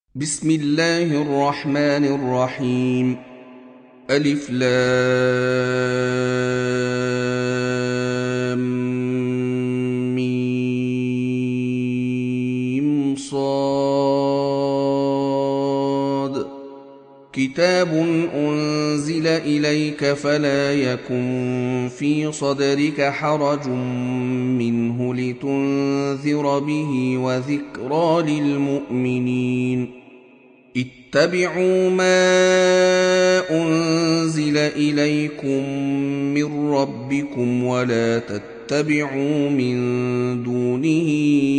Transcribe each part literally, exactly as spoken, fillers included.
بسم الله الرحمن الرحيم. ألف لام ميم صاد. كتاب أنزل إليك فلا يكن في صدرك حرج منه لتنذر به وذكرى للمؤمنين. اتبعوا ما أنزل إليكم من ربكم ولا تتبعوا من دونه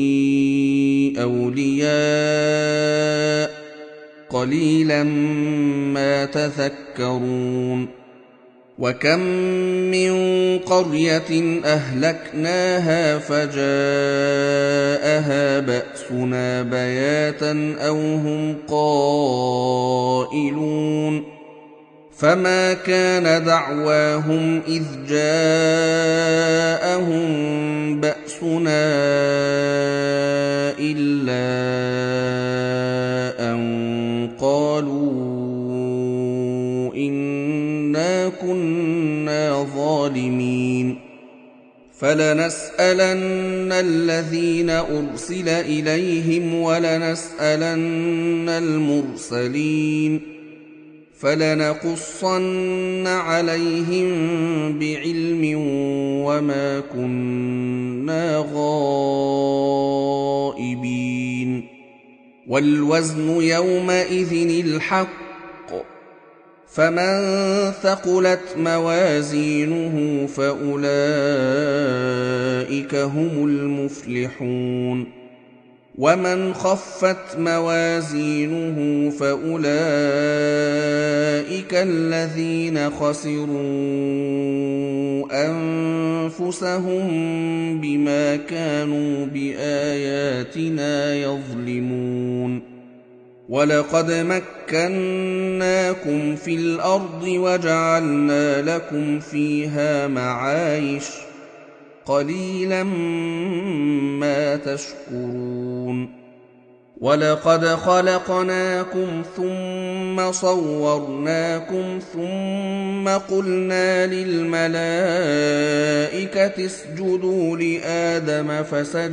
أولياء قليلا ما تذكرون. وكم من قرية أهلكناها فجاءها بأسنا بياتا أو هم قائلون. فما كان دعواهم إذ جاءهم بأسنا إلا أن قالوا إنا كنا ظالمين. فلنسألن الذين أرسل إليهم ولنسألن المرسلين. فلنقصن عليهم بعلم وما كنا غائبين. والوزن يومئذ الحق. فمن ثقلت موازينه فأولئك هم المفلحون. ومن خفت موازينه فأولئك الذين خسروا أنفسهم بما كانوا بآياتنا يظلمون. ولقد مكناكم في الأرض وجعلنا لكم فيها معايش قليلا ما تشكرون. ولقد خلقناكم ثم صورناكم ثم قلنا للملائكة اسجدوا لآدم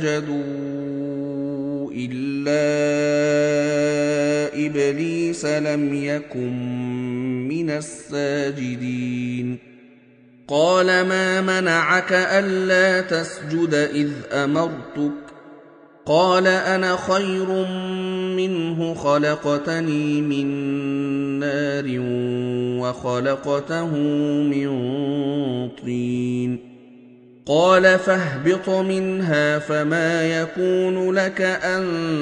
فسجدوا إلا إبليس لم يكن من الساجدين. قال ما منعك ألا تسجد إذ أمرتك؟ قال أنا خير منه خلقتني من نار وخلقته من طين. قال فاهبط منها فما يكون لك أن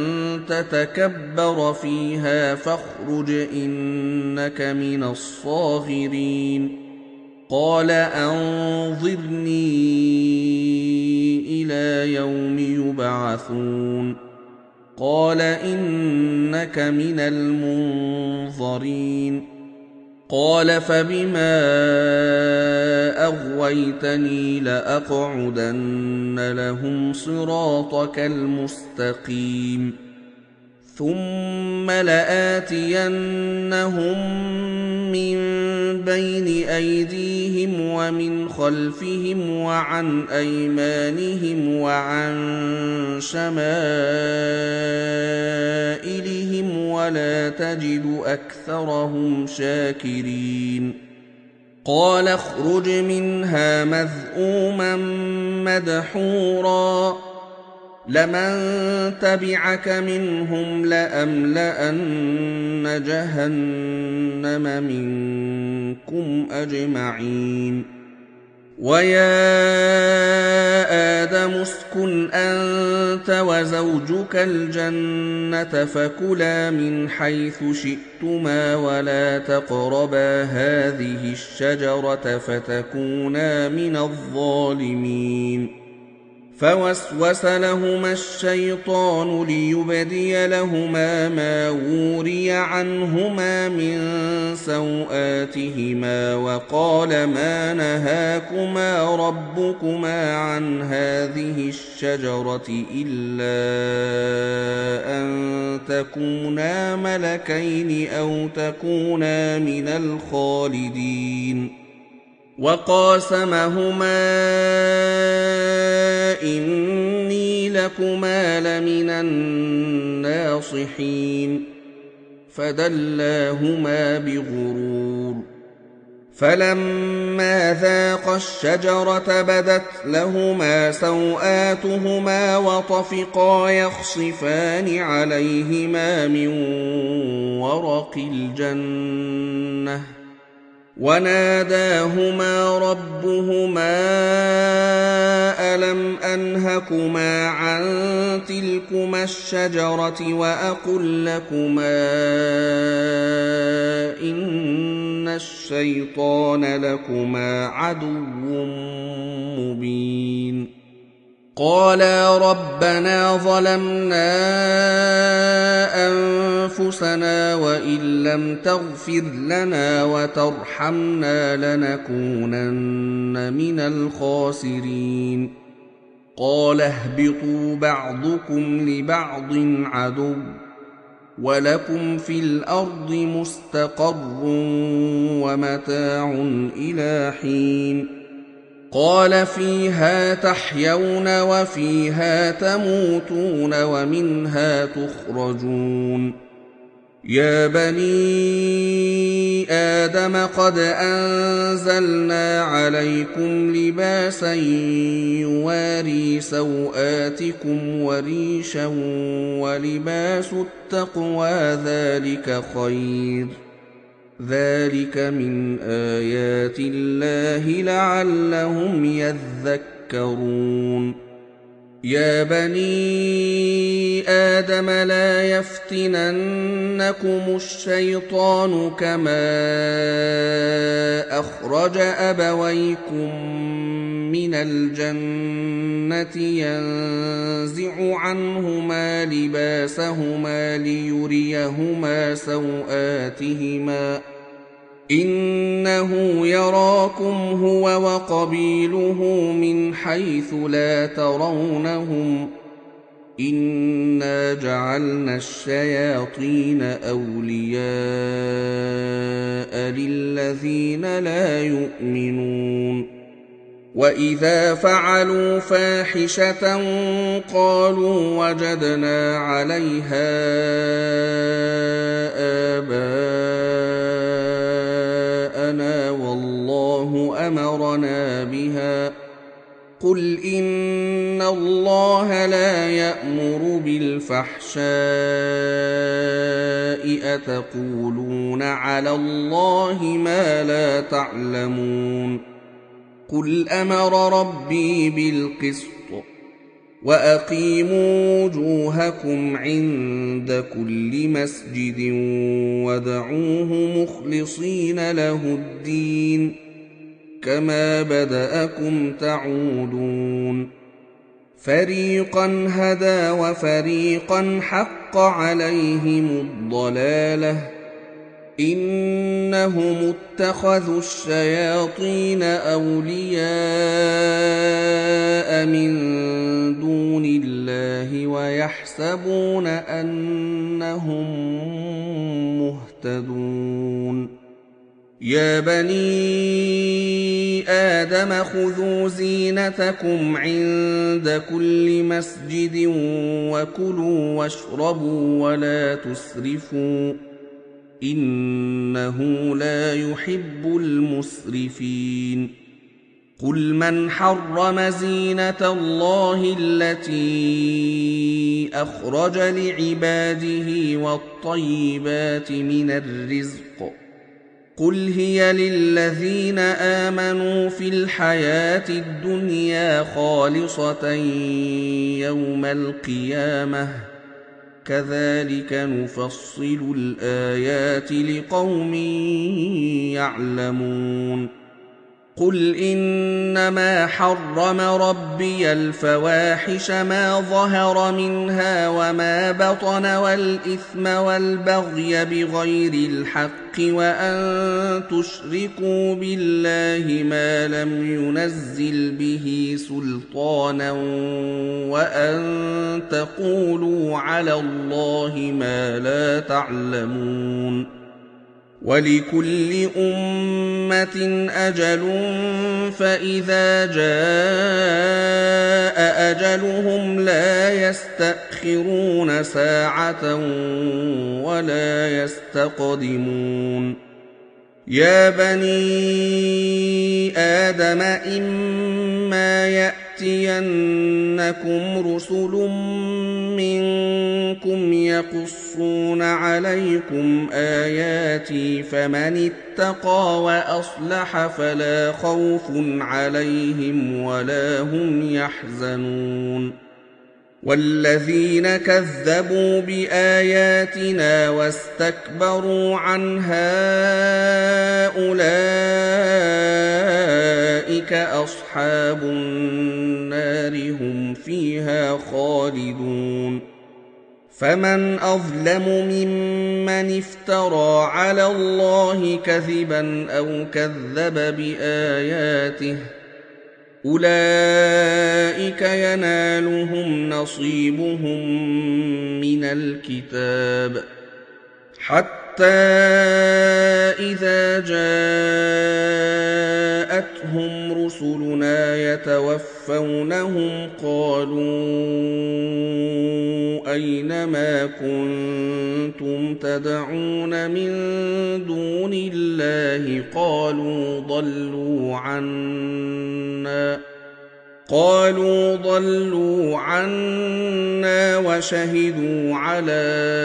تتكبر فيها فاخرج إنك من الصاغرين. قال أنظرني إلى يوم يبعثون. قال إنك من المنظرين. قال فبما أغويتني لأقعدن لهم صراطك المستقيم ثم لآتينهم من بين أيديهم ومن خلفهم وعن أيمانهم وعن شمائلهم ولا تجد أكثرهم شاكرين. قال اخرج منها مذءوما مدحورا لمن تبعك منهم لأملأن جهنم منكم أجمعين. ويا آدم اسكن أنت وزوجك الجنة فكلا من حيث شئتما ولا تقربا هذه الشجرة فتكونا من الظالمين. فوسوس لهما الشيطان ليبدي لهما ما وري عنهما من سوآتهما وقال ما نهاكما ربكما عن هذه الشجرة إلا أن تكونا ملكين أو تكونا من الخالدين وقاسمهما إني لكما لمن الناصحين فدلاهما بغرور فلما ذاقا الشجرة بدت لهما سوآتهما وطفقا يخصفان عليهما من ورق الجنة وناداهما ربهما ألم أنهكما عن تلكما الشجرة وأقل لكما إن الشيطان لكما عدو مبين قالا ربنا ظلمنا أنفسنا وإن لم تغفر لنا وترحمنا لنكونن من الخاسرين قال اهبطوا بعضكم لبعض عدو ولكم في الأرض مستقر ومتاع إلى حين قال فيها تحيون وفيها تموتون ومنها تخرجون يا بني آدم قد أنزلنا عليكم لباسا يواري سوآتكم وريشا ولباس التقوى ذلك خير ذلك من آيات الله لعلهم يذكرون يا بني آدم لا يفتننكم الشيطان كما أخرج أبويكم من الجنة ينزع عنهما لباسهما ليريهما سوآتهما إنه يراكم هو وقبيله من حيث لا ترونهم إنا جعلنا الشياطين أولياء للذين لا يؤمنون وإذا فعلوا فاحشة قالوا وجدنا عليها آباءنا والله أمرنا بها قل إن الله لا يأمر بالفحشاء أتقولون على الله ما لا تعلمون قل أمر ربي بالقسط وأقيموا وجوهكم عند كل مسجد وادعوه مخلصين له الدين كما بدأكم تعودون فريقا هدى وفريقا حق عليهم الضلالة إنهم اتخذوا الشياطين أولياء من دون الله ويحسبون أنهم مهتدون يا بني آدم خذوا زينتكم عند كل مسجد وكلوا واشربوا ولا تسرفوا إنه لا يحب المسرفين قل من حرم زينة الله التي أخرج لعباده والطيبات من الرزق قل هي للذين آمنوا في الحياة الدنيا خالصة يوم القيامة كذلك نفصل الآيات لقوم يعلمون قل إنما حرم ربي الفواحش ما ظهر منها وما بطن والإثم والبغي بغير الحق وأن تشركوا بالله ما لم ينزل به سلطانا وأن تقولوا على الله ما لا تعلمون. ولكل أمة أجل فإذا جاء أجلهم لا يستأخرون ساعة ولا يستقدمون. يا بني آدم إما يأتينكم رسل منكم يقصون عليكم آياتي فمن اتقى وأصلح فلا خوف عليهم ولا هم يحزنون. والذين كذبوا بآياتنا واستكبروا عنها أولئك أصحاب النار هم فيها خالدون. فمن أظلم ممن افترى على الله كذبا أو كذب بآياته أولئك ينالهم نصيبهم من الكتاب حتى إذا جاءتهم رسلنا يتوفونهم قالوا أين ما كنتم تدعون من دون الله قالوا ضلوا عنا قالوا ضلوا عنا وشهدوا على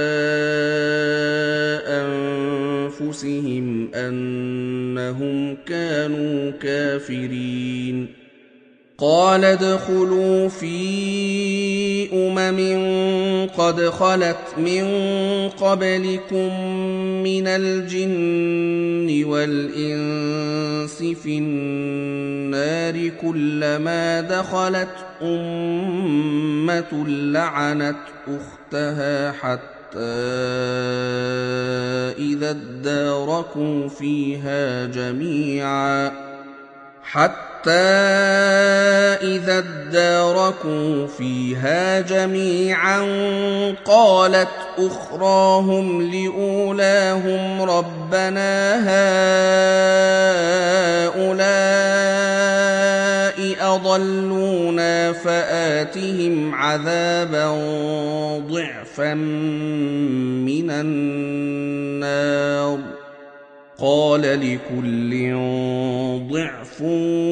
أنفسهم أنهم كانوا كافرين. قال ادخلوا في أمم قد خلت من قبلكم من الجن والإنس في النار كلما دخلت أمة لعنت أختها حتى إذا اداركوا فيها جميعا حتى حتى إذا اداركوا فيها جميعا قالت أخراهم لأولاهم ربنا هؤلاء أضلونا فآتهم عذابا ضعفا من النار قال لكل ضعف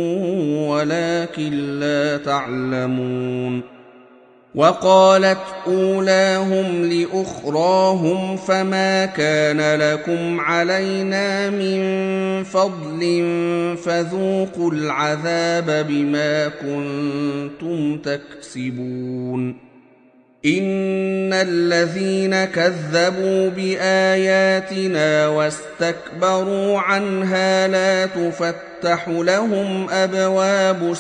ولكن لا تعلمون. وقالت أولاهم لأخراهم فما كان لكم علينا من فضل فذوقوا العذاب بما كنتم تكسبون. إن الذين كذبوا بآياتنا واستكبروا عنها لا تفتح لهم أبواب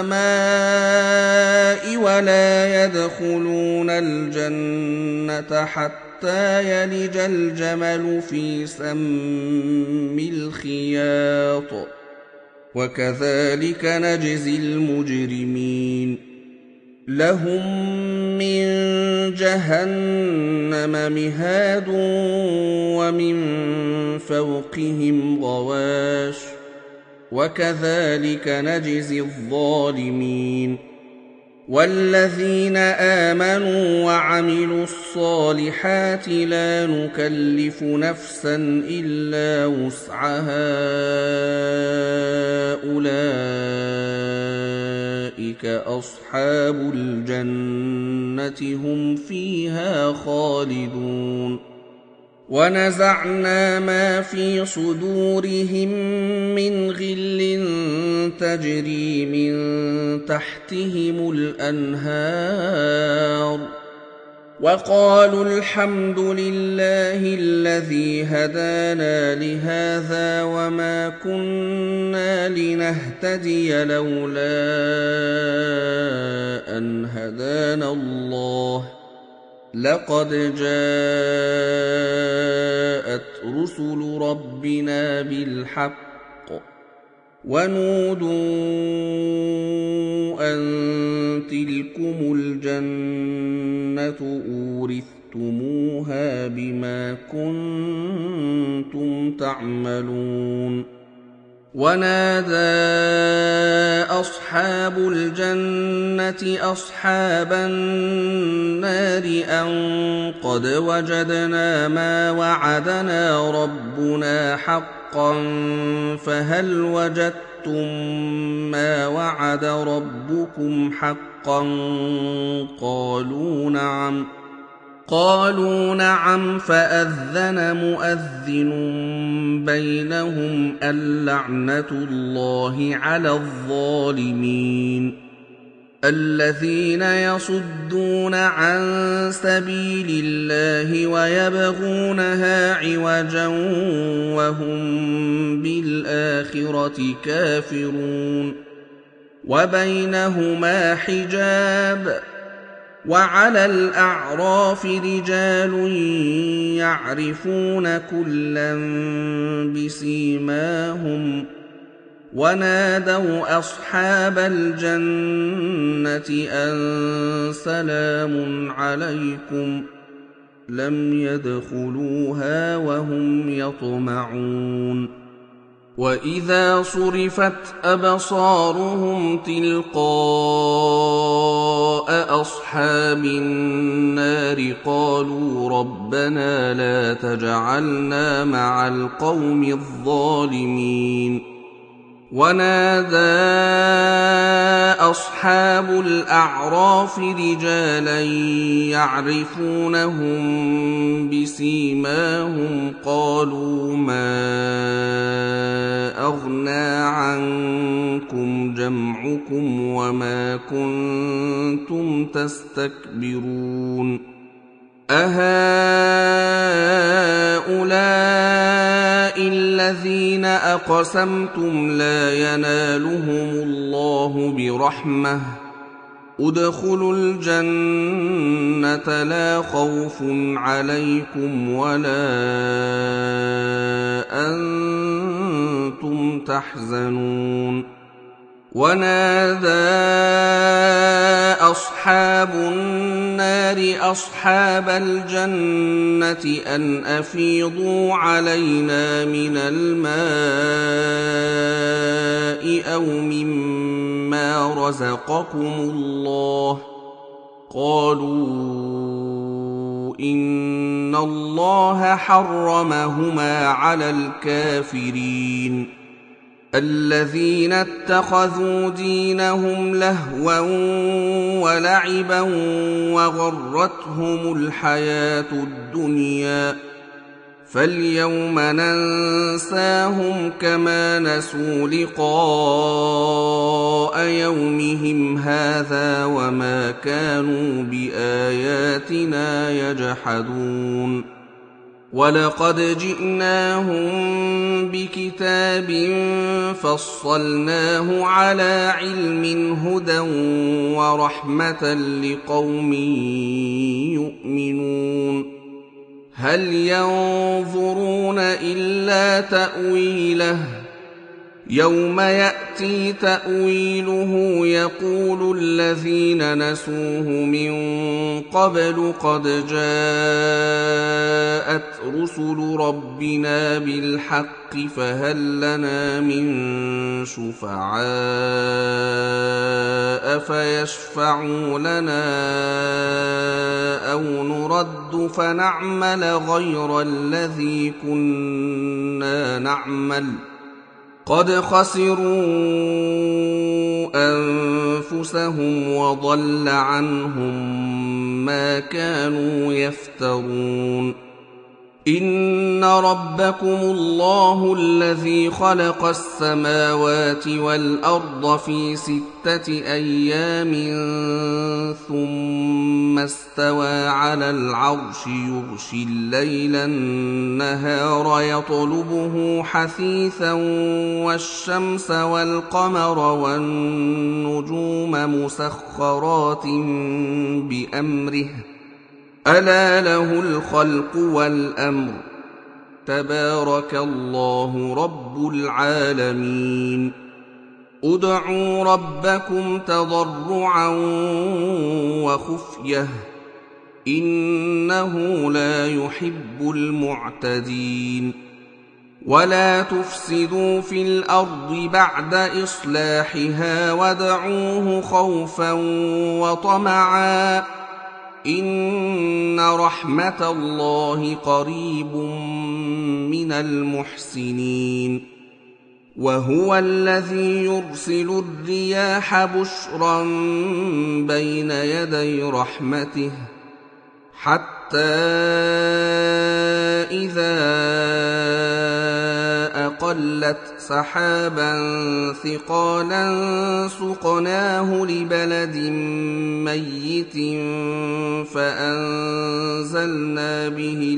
السماء ولا يدخلون الجنة حتى يلج الجمل في سم الخياط وكذلك نجزي المجرمين. لهم من جهنم مهاد ومن فوقهم غواش وكذلك نجزي الظالمين. والذين آمنوا وعملوا الصالحات لا نكلف نفسا إلا وسعها أولئك أصحاب الجنة هم فيها خالدون. ونزعنا ما في صدورهم من غل تجري من تحتهم الأنهار وقالوا الحمد لله لله الذي هدانا لهذا وما كنا لنهتدي لولا أن هدانا الله لقد جاءت رسل ربنا بالحق ونودوا أن تلكم الجنة أورثتموها بما كنتم تعملون ونادى أصحاب الجنة أصحاب النار أن قد وجدنا ما وعدنا ربنا حقا فهل وجدتم ما وعد ربكم حقا قالوا نعم قالوا نعم فأذن مؤذن بينهم اللعنة الله على الظالمين الذين يصدون عن سبيل الله ويبغونها عوجا وهم بالآخرة كافرون وبينهما حجاب وعلى الأعراف رجال يعرفون كلا بسيماهم ونادوا أصحاب الجنة أن سلام عليكم لم يدخلوها وهم يطمعون وإذا صرفت أبصارهم تلقاء أصحاب النار قالوا ربنا لا تجعلنا مع القوم الظالمين ونادى أصحاب الأعراف رجالا يعرفونهم بسيماهم قالوا ما أغنى عنكم جمعكم وما كنتم تستكبرون أهؤلاء الذين أقسمتم لا ينالهم الله برحمة ادخلوا الجنة لا خوف عليكم ولا أنتم تحزنون ونادى أصحاب النار أصحاب الجنة أن أفيضوا علينا من الماء أو مما رزقكم الله قالوا إن الله حرمهما على الكافرين الذين اتخذوا دينهم لهوا ولعبا وغرتهم الحياة الدنيا فاليوم ننساهم كما نسوا لقاء يومهم هذا وما كانوا بآياتنا يجحدون ولقد جئناهم بكتاب فصلناه على علم هدى ورحمة لقوم يؤمنون هل ينظرون إلا تأويله يوم يأتي تأويله يقول الذين نسوه من قبل قد جاءت رسل ربنا بالحق فهل لنا من شفعاء فيشفعوا لنا أو نرد فنعمل غير الذي كنا نعمل قد خسروا أنفسهم وضل عنهم ما كانوا يفترون إن ربكم الله الذي خلق السماوات والأرض في ستة أيام ثم استوى على العرش يغشي الليل النهار يطلبه حثيثا والشمس والقمر والنجوم مسخرات بأمره ألا له الخلق والأمر تبارك الله رب العالمين ادعوا ربكم تضرعا وخفية إنه لا يحب المعتدين ولا تفسدوا في الأرض بعد إصلاحها وادعوه خوفا وطمعا إن رحمة الله قريب من المحسنين وهو الذي يرسل الرياح بشرا بين يدي رحمته حتى إذا أقلت سحابا ثقالا سقناه لبلد ميت فأنزلنا به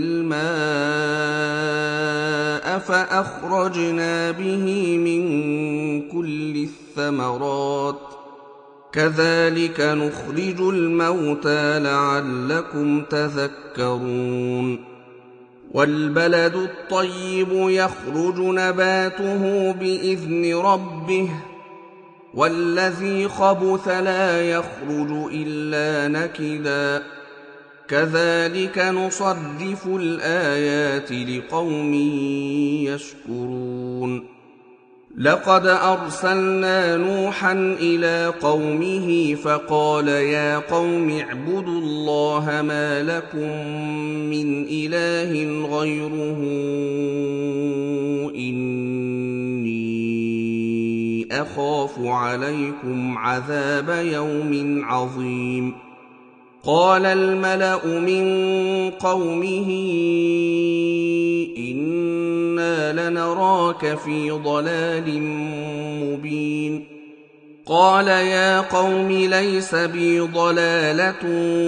الماء فأخرجنا به من كل الثمرات كذلك نخرج الموتى لعلكم تذكرون والبلد الطيب يخرج نباته بإذن ربه والذي خبث لا يخرج إلا نكدا كذلك نصرف الآيات لقوم يشكرون لقد أرسلنا نوحا إلى قومه فقال يا قوم اعبدوا الله ما لكم من إله غيره إني أخاف عليكم عذاب يوم عظيم قال الملأ من قومه إنا لنراك في ضلال مبين قال يا قوم ليس بي ضلالة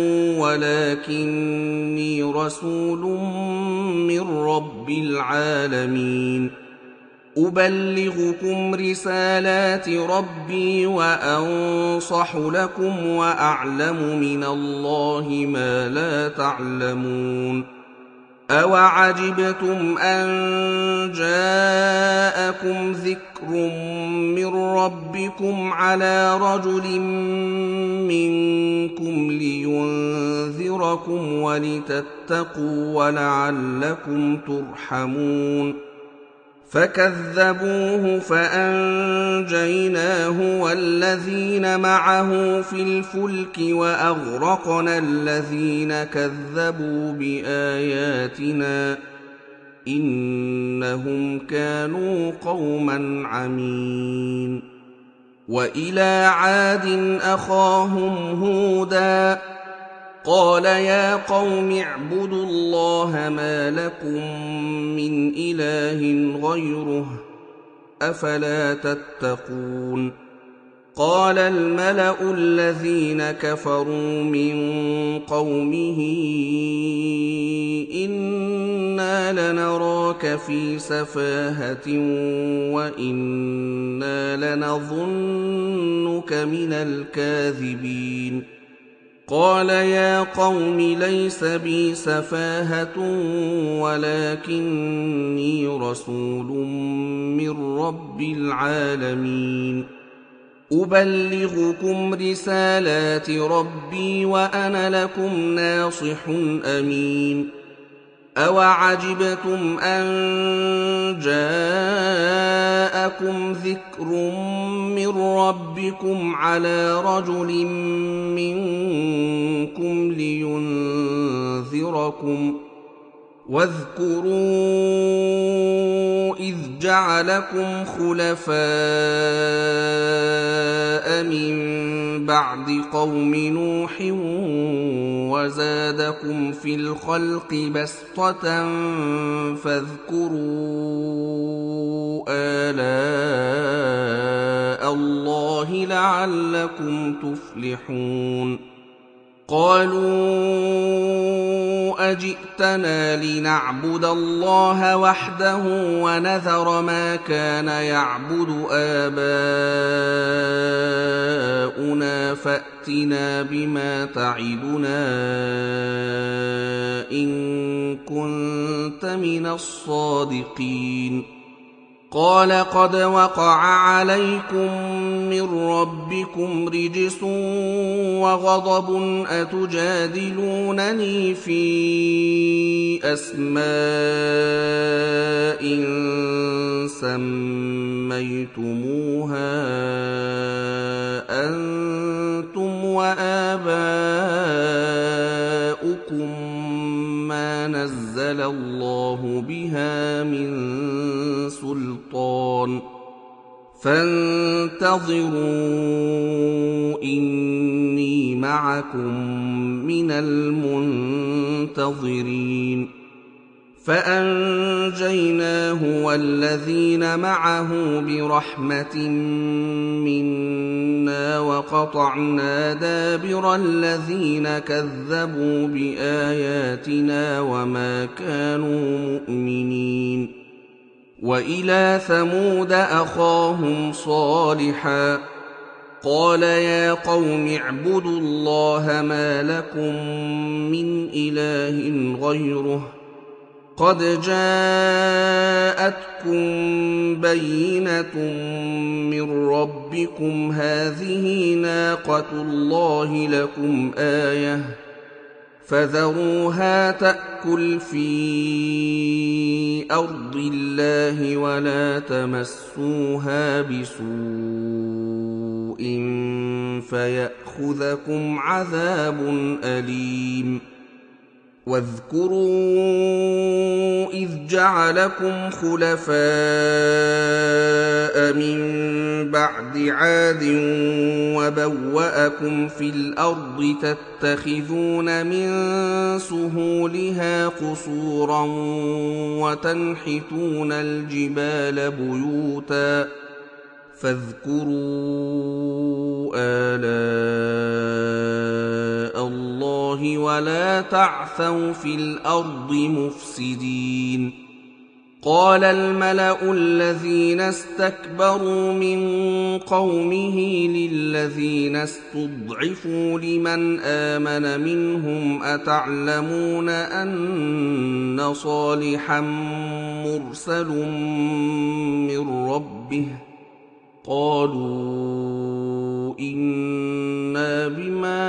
ولكني رسول من رب العالمين أبلغكم رسالات ربي وأنصح لكم وأعلم من الله ما لا تعلمون أوعجبتم أن جاءكم ذكر من ربكم على رجل منكم لينذركم ولتتقوا ولعلكم ترحمون فكذبوه فأنجيناه والذين معه في الفلك وأغرقنا الذين كذبوا بآياتنا إنهم كانوا قوما عمين وإلى عاد أخاهم هودا قال يا قوم اعبدوا الله ما لكم من إله غيره أفلا تتقون قال الملأ الذين كفروا من قومه إنا لنراك في سفاهة وإنا لنظنك من الكاذبين قال يا قوم ليس بي سفاهة ولكني رسول من رب العالمين أبلغكم رسالات ربي وأنا لكم ناصح أمين أوعجبتم أن جاءكم ذكر من ربكم على رجل منكم لينذركم واذكروا إذ جعلكم خلفاء من بعد قوم نوح وزادكم في الخلق بسطة فاذكروا آلاء الله لعلكم تفلحون. قالوا أجئتنا لنعبد الله وحده ونذر ما كان يعبد آباؤنا فأتنا بما تعدنا إن كنت من الصادقين. قال قد وقع عليكم من ربكم رجس وغضب أتجادلونني في أسماء سميتموها أنتم وآباؤكم ما نزل الله بها من سلطان فانتظروا إني معكم من المنتظرين. فأنجيناه والذين معه برحمة منا وقطعنا دابر الذين كذبوا بآياتنا وما كانوا مؤمنين. وإلى ثمود أخاهم صالحا قال يا قوم اعبدوا الله ما لكم من إله غيره قد جاءتكم بينة من ربكم هذه ناقة الله لكم آية فذروها تأكل في أرض الله ولا تمسوها بسوء فيأخذكم عذاب أليم. واذكروا إذ جعلكم خلفاء من بعد عاد وبوأكم في الأرض تتخذون من سهولها قصورا وتنحتون الجبال بيوتا فاذكروا آلاء الله ولا تعثوا في الأرض مفسدين. قال الملأ الذين استكبروا من قومه للذين استضعفوا لمن آمن منهم أتعلمون أن صالحا مرسل من ربه قالوا إنا بما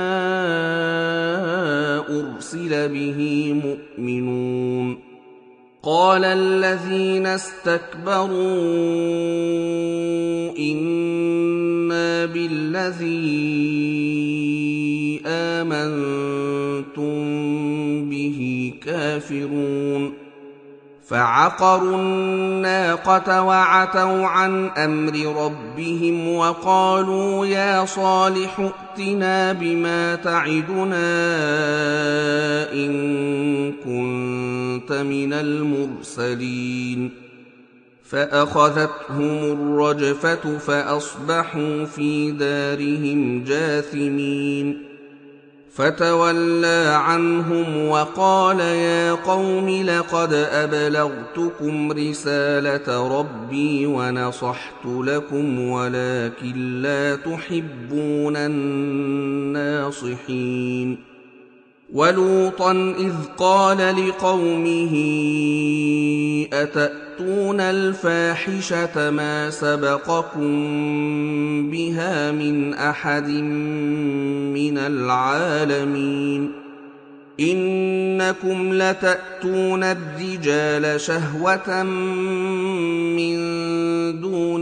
أرسل به مؤمنون. قال الذين استكبروا إنا بالذي آمنتم به كافرون. فعقروا الناقة وعتوا عن أمر ربهم وقالوا يا صالح ائتنا بما تعدنا إن كنت من المرسلين. فأخذتهم الرجفة فأصبحوا في دارهم جاثمين. فتولى عنهم وقال يا قوم لقد أبلغتكم رسالة ربي ونصحت لكم ولكن لا تحبون الناصحين. ولوطا إذ قال لقومه أتأتون الفاحشة ما سبقكم بها من أحد من العالمين إنكم لتأتون الرجال شهوة من دون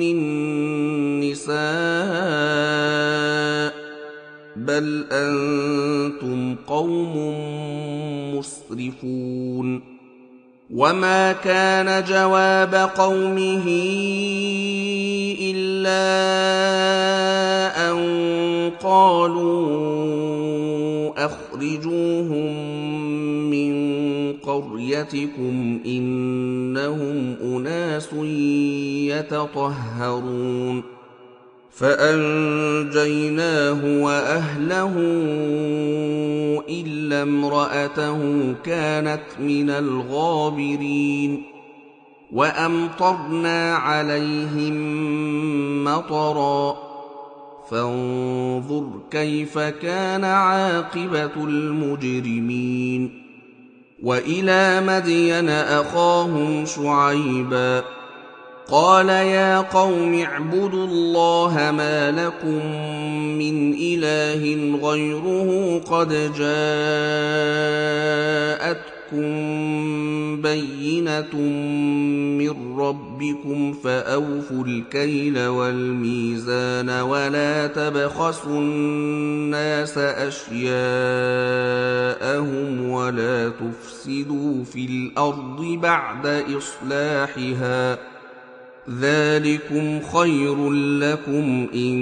النساء بل أنتم قوم مسرفون. وما كان جواب قومه إلا أن قالوا أخرجوهم من قريتكم إنهم أناس يتطهرون فأنجيناه وأهله إلا امرأته كانت من الغابرين وأمطرنا عليهم مطرا فانظر كيف كان عاقبة المجرمين وإلى مدين أخاهم شعيبا قال يا قوم اعبدوا الله ما لكم من إله غيره قد جاءتكم بينة من ربكم فأوفوا الكيل والميزان ولا تبخسوا الناس أشياءهم ولا تفسدوا في الأرض بعد إصلاحها ذلكم خير لكم إن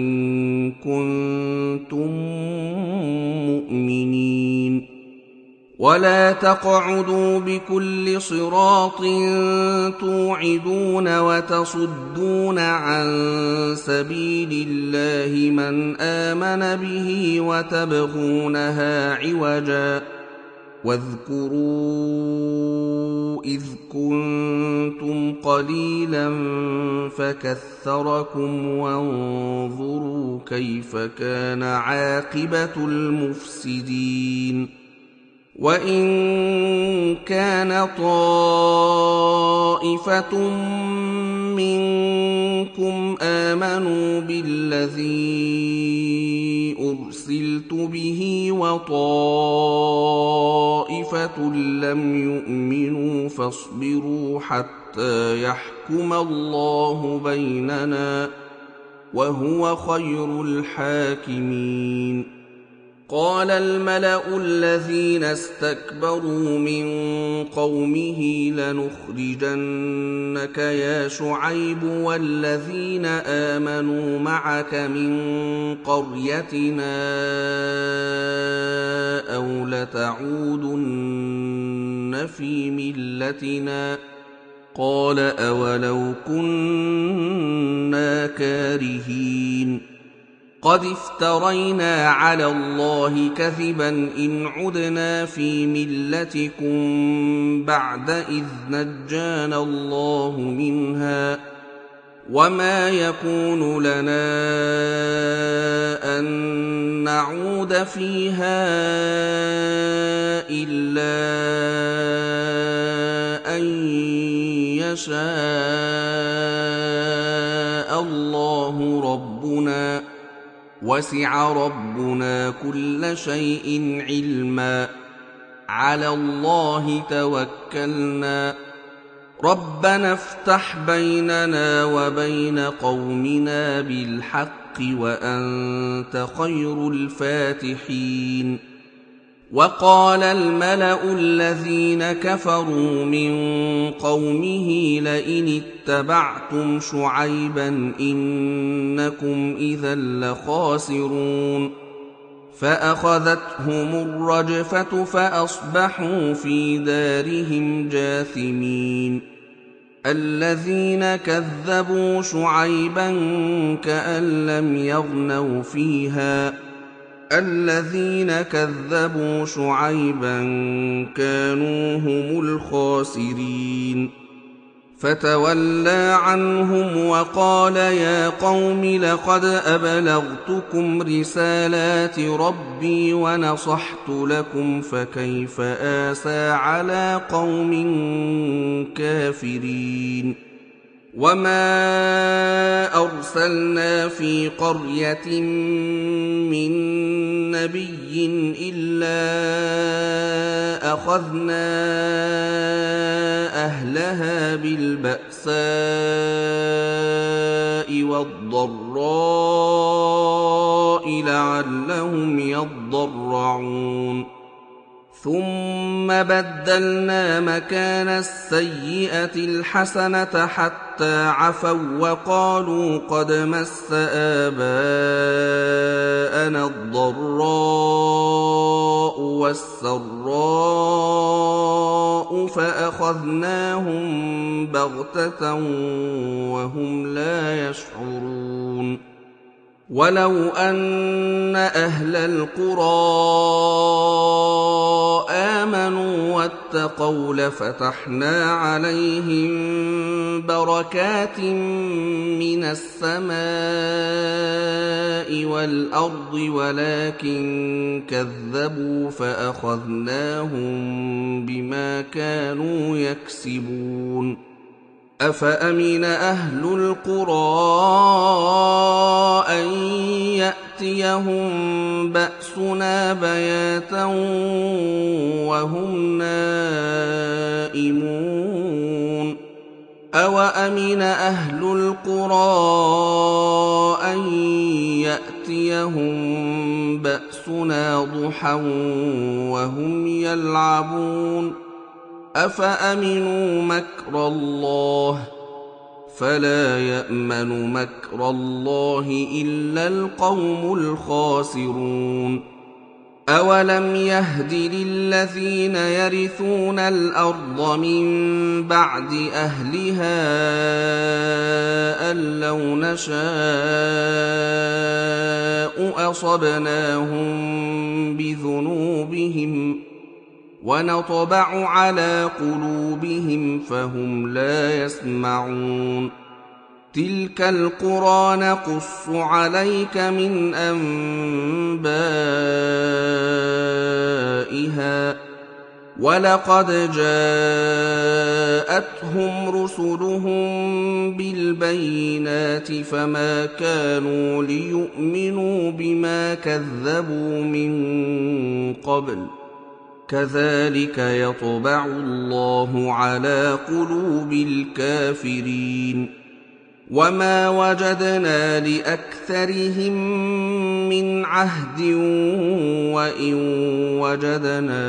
كنتم مؤمنين ولا تقعدوا بكل صراط توعدون وتصدون عن سبيل الله من آمن به وتبغونها عوجا واذكروا إذ كنتم قليلا فكثركم وانظروا كيف كان عاقبة المفسدين وإن كان طائفة منكم آمنوا بالذي أرسلت به وطائفة لم يؤمنوا فاصبروا حتى يحكم الله بيننا وهو خير الحاكمين قال الملأ الذين استكبروا من قومه لنخرجنك يا شعيب والذين آمنوا معك من قريتنا أو لتعودن في ملتنا قال أولو كنا كارهين قد افترينا على الله كذبا إن عدنا في ملتكم بعد إذ نجانا الله منها وما يكون لنا أن نعود فيها إلا أن يشاء الله ربنا وسع ربنا كل شيء علما على الله توكلنا ربنا افتح بيننا وبين قومنا بالحق وأنت خير الفاتحين وقال الملأ الذين كفروا من قومه لئن اتبعتم شعيبا إنكم إذا لخاسرون فأخذتهم الرجفة فأصبحوا في دارهم جاثمين الذين كذبوا شعيبا كأن لم يغنوا فيها الذين كذبوا شعيبا كانوا هم الخاسرين فتولى عنهم وقال يا قوم لقد أبلغتكم رسالات ربي ونصحت لكم فكيف آسى على قوم كافرين وما أرسلنا في قرية من نبي إلا أخذنا أهلها بالبأساء والضراء لعلهم يضرعون ثم بدلنا مكان السيئة الحسنة حتى عفوا وقالوا قد مس آباءنا الضراء والسراء فأخذناهم بغتة وهم لا يشعرون ولو أن أهل القرى آمنوا واتقوا لفتحنا عليهم بركات من السماء والأرض ولكن كذبوا فأخذناهم بما كانوا يكسبون أفأمن أهل القرى أن يأتيهم بأسنا بياتا وهم نائمون أوأمن أهل القرى أن يأتيهم بأسنا ضحى وهم يلعبون أفأمنوا مكر الله فلا يأمن مكر الله إلا القوم الخاسرون أولم يهد للذين يرثون الأرض من بعد أهلها أن لو نشاء أصبناهم بذنوبهم ونطبع على قلوبهم فهم لا يسمعون تلك القرى نقص عليك من أنبائها ولقد جاءتهم رسلهم بالبينات فما كانوا ليؤمنوا بما كذبوا من قبل كذلك يطبع الله على قلوب الكافرين وما وجدنا لأكثرهم من عهد وإن وجدنا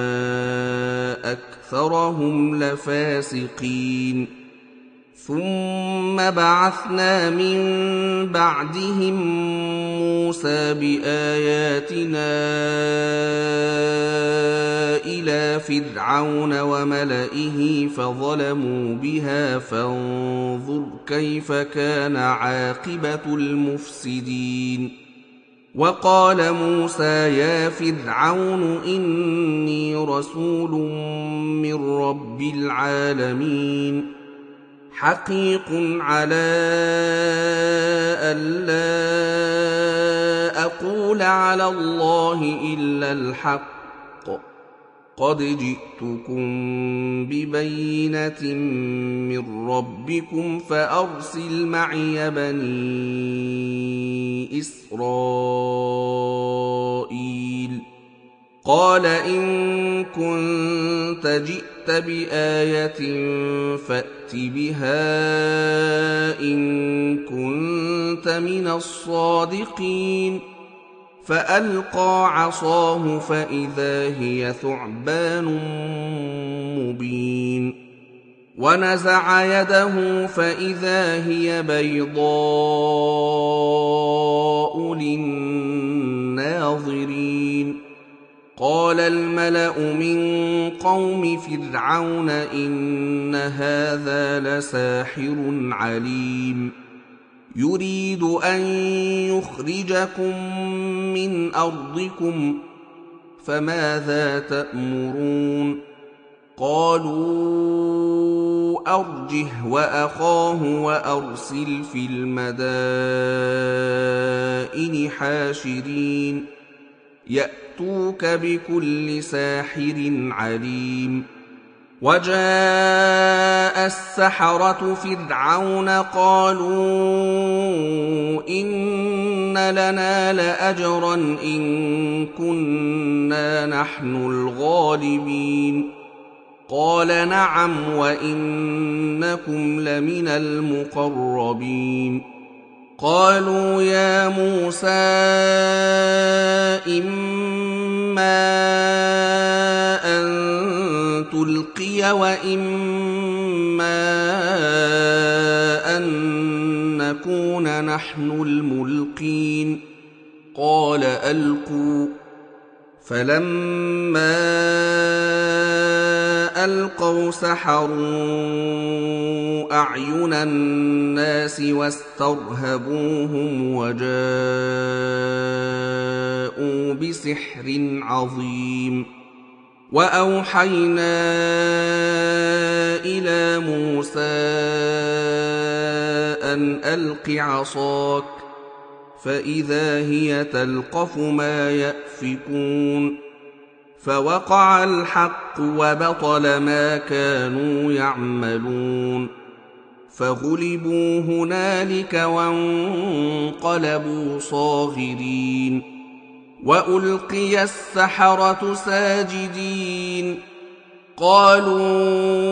أكثرهم لفاسقين ثم بعثنا من بعدهم موسى بآياتنا إلى فرعون وملئه فظلموا بها فانظر كيف كان عاقبة المفسدين وقال موسى يا فرعون إني رسول من رب العالمين حقيق على ألا أقول على الله إلا الحق قد جئتكم ببينة من ربكم فأرسل معي بني إسرائيل قال إن كنت جئت بآية فأت بها إن كنت من الصادقين فألقى عصاه فإذا هي ثعبان مبين ونزع يده فإذا هي بيضاء للناظرين قال الملأ من قوم فرعون إن هذا لساحر عليم يريد أن يخرجكم من أرضكم فماذا تأمرون قالوا أرجه وأخاه وأرسل في المدائن حاشرين يأتوك بكل ساحر عليم وجاء السحرة فرعون قالوا إن لنا لأجرا إن كنا نحن الغالبين قال نعم وإنكم لمن المقربين قالوا يا موسى إما أن تلقي وإما أن نكون نحن الملقين قال ألقوا فلما ألقوا سحروا أعين الناس واسترهبوهم وجاءوا بسحر عظيم وأوحينا إلى موسى أن ألق عصاك فإذا هي تلقف ما يأفكون فوقع الحق وبطل ما كانوا يعملون فغلبوا هنالك وانقلبوا صاغرين وألقي السحرة ساجدين قالوا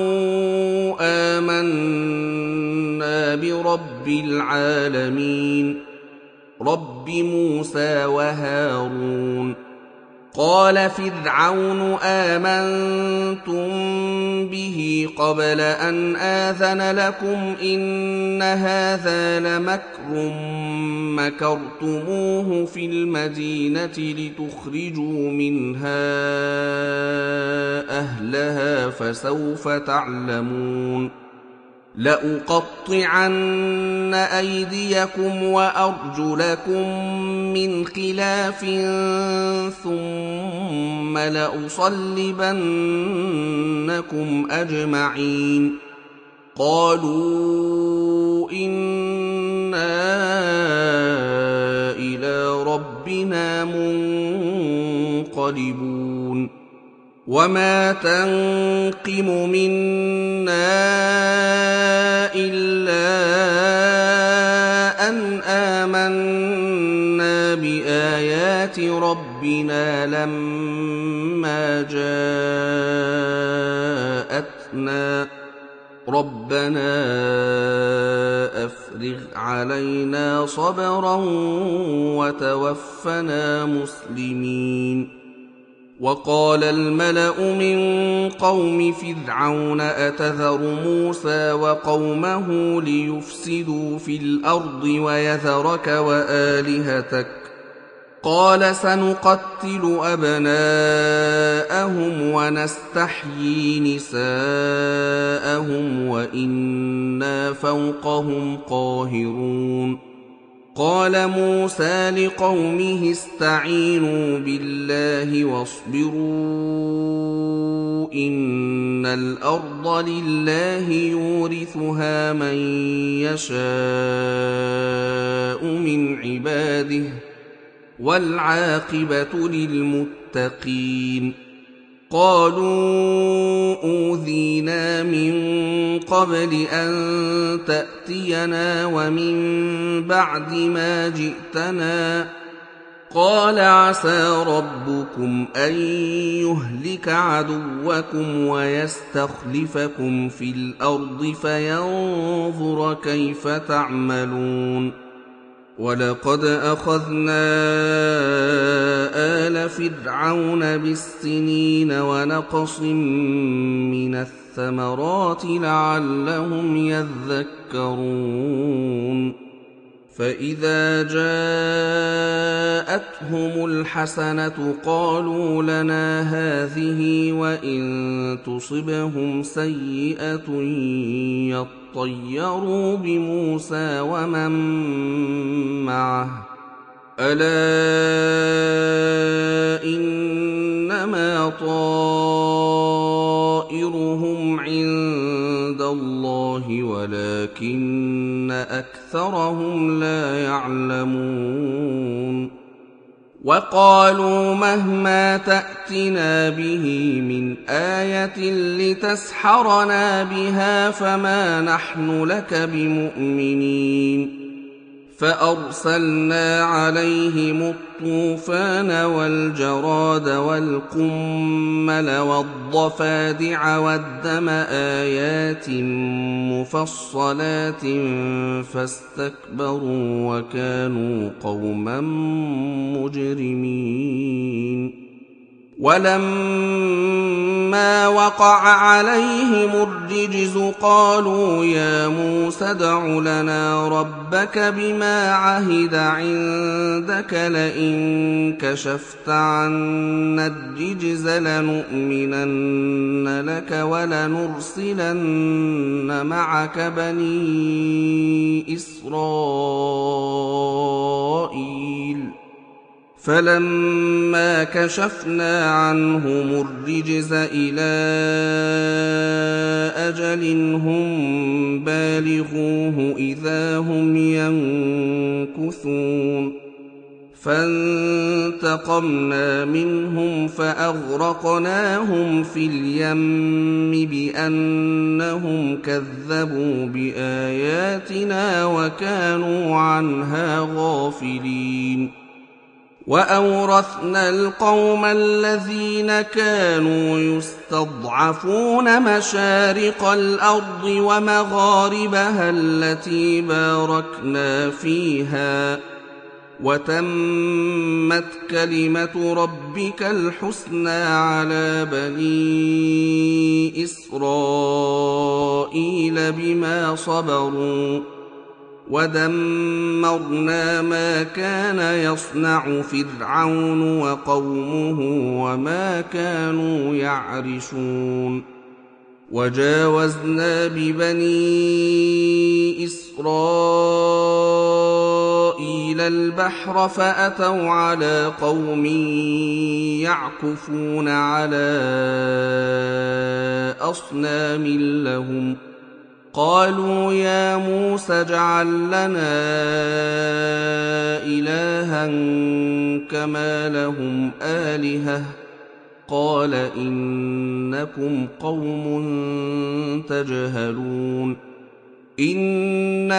آمنا برب العالمين رب موسى وهارون قال فرعون آمنتم به قبل أن آذن لكم إن هذا لمكر مكرتموه في المدينة لتخرجوا منها أهلها فسوف تعلمون لأقطعن أيديكم وأرجلكم من خلاف ثم لأصلبنكم أجمعين قالوا إنا إلى ربنا منقلبون وما تنقم منا إلا أن آمنا بآيات ربنا لما جاءتنا ربنا أفرغ علينا صبرا وتوفنا مسلمين وقال الملأ من قوم فرعون أتذر موسى وقومه ليفسدوا في الأرض ويذرك وآلهتك قال سنقتل أبناءهم ونستحيي نساءهم وإنا فوقهم قاهرون قال موسى لقومه استعينوا بالله واصبروا إن الأرض لله يورثها من يشاء من عباده والعاقبة للمتقين قالوا أوذينا من قبل أن تأتينا ومن بعد ما جئتنا قال عسى ربكم أن يهلك عدوكم ويستخلفكم في الأرض فينظر كيف تعملون ولقد أخذنا آل فرعون بالسنين ونقص من الثمرات لعلهم يذكرون فإذا جاءتهم الحسنة قالوا لنا هذه وإن تصبهم سيئة يطيروا بموسى ومن معه ألا إنما طائرهم عند الله ولكن أكثرهم لا يعلمون وقالوا مهما تأتنا به من آية لتسحرنا بها فما نحن لك بمؤمنين فأرسلنا عليهم الطوفان والجراد والقمل والضفادع والدم آيات مفصلات فاستكبروا وكانوا قوما مجرمين. ولما وقع عليهم الرجز قالوا يا موسى ادع لنا ربك بما عهد عندك لئن كشفت عنا الرجز لنؤمنن لك ولنرسلن معك بني إسرائيل. فلما كشفنا عنهم الرجز إلى أجل هم بالغوه إذا هم ينكثون. فانتقمنا منهم فأغرقناهم في اليم بأنهم كذبوا بآياتنا وكانوا عنها غافلين. وأورثنا القوم الذين كانوا يستضعفون مشارق الأرض ومغاربها التي باركنا فيها وتمت كلمة ربك الحسنى على بني إسرائيل بما صبروا ودمرنا ما كان يصنع فرعون وقومه وما كانوا يعرشون. وجاوزنا ببني إسرائيل البحر فأتوا على قوم يعكفون على أصنام لهم قالوا يا موسى اجعل لنا إلها كما لهم آلهة قال إنكم قوم تجهلون. إن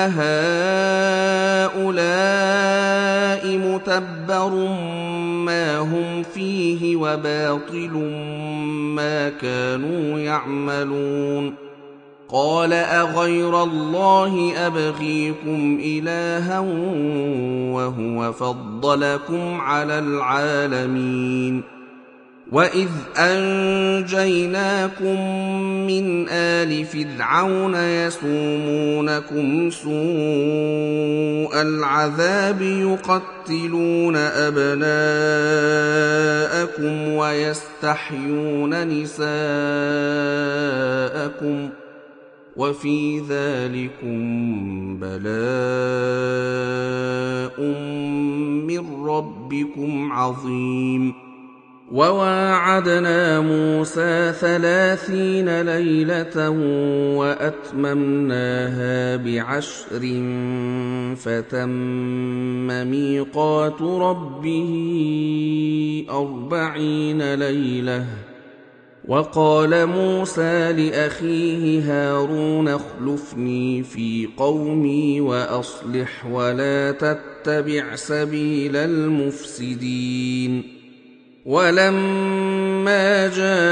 هؤلاء متبر ما هم فيه وباطل ما كانوا يعملون. قال أغير الله أبغيكم إلها وهو فضلكم على العالمين. وإذ أنجيناكم من آل فرعون يسومونكم سوء العذاب يقتلون أبناءكم ويستحيون نساءكم وفي ذلكم بلاء من ربكم عظيم. وواعدنا موسى ثلاثين ليلة وأتممناها بعشر فتم ميقات ربه أربعين ليلة. وقال موسى لأخيه هارون اخلفني في قومي وأصلح ولا تتبع سبيل المفسدين. ولما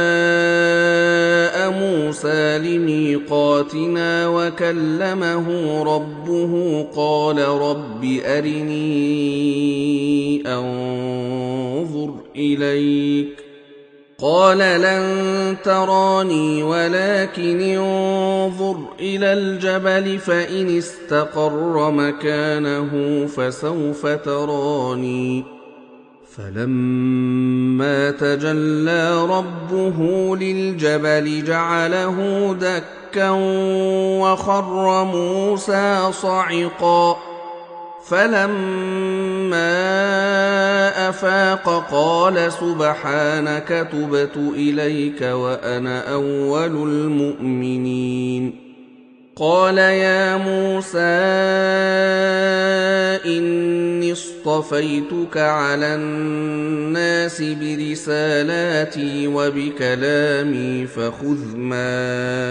جاء موسى لميقاتنا وكلمه ربه قال رب أرني أنظر إليك قال لن تراني ولكن انظر إلى الجبل فإن استقر مكانه فسوف تراني. فلما تجلى ربه للجبل جعله دكا وخر موسى صعقا. فلما أفاق قال سبحانك تبت إليك وأنا أول المؤمنين. قال يا موسى إني اصطفيتك على الناس برسالاتي وبكلامي فخذ ما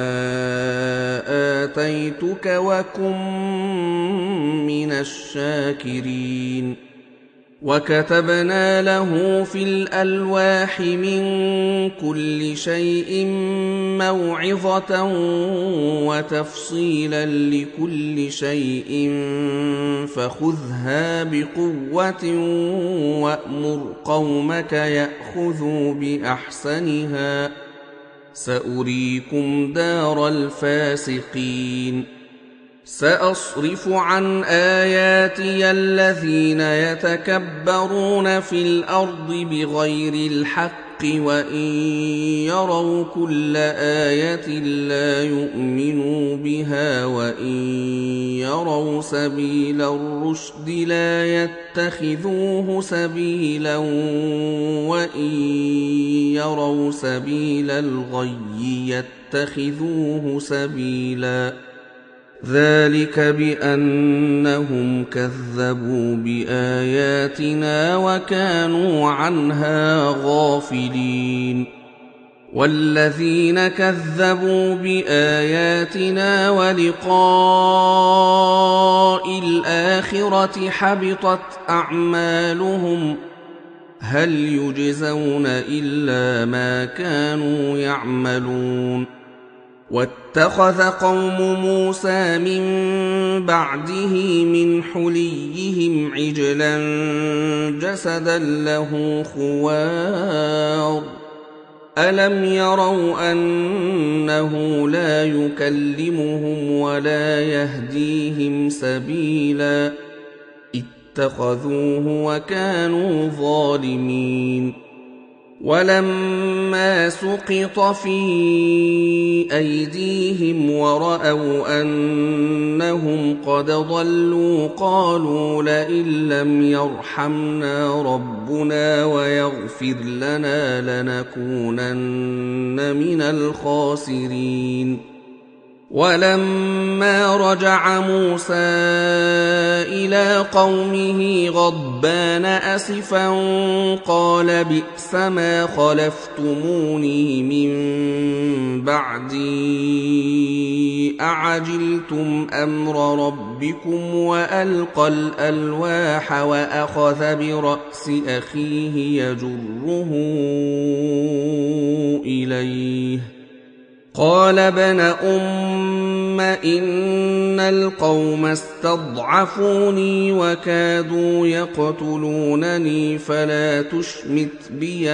آتيتك وكن من الشاكرين وكتبنا له في الألواح من كل شيء موعظة وتفصيلا لكل شيء فخذها بقوة وأمر قومك يأخذوا بأحسنها سأريكم دار الفاسقين سأصرف عن آياتي الذين يتكبرون في الأرض بغير الحق وإن يروا كل آية لا يؤمنوا بها وإن يروا سبيل الرشد لا يتخذوه سبيلا وإن يروا سبيل الغي يتخذوه سبيلا ذلك بأنهم كذبوا بآياتنا وكانوا عنها غافلين والذين كذبوا بآياتنا ولقاء الآخرة حبطت أعمالهم هل يجزون إلا ما كانوا يعملون واتخذ قوم موسى من بعده من حليهم عجلا جسدا له خوار ألم يروا أنه لا يكلمهم ولا يهديهم سبيلا اتخذوه وكانوا ظالمين ولما سقط في أيديهم ورأوا أنهم قد ضلوا قالوا لئن لم يرحمنا ربنا ويغفر لنا لنكونن من الخاسرين ولما رجع موسى إلى قومه غضبان أسفا قال بئس ما خلفتموني من بعدي أعجلتم أمر ربكم وألقى الألواح وأخذ برأس أخيه يجره إليه قال ابن أم إن القوم استضعفوني وكادوا يقتلونني فلا تشمت بي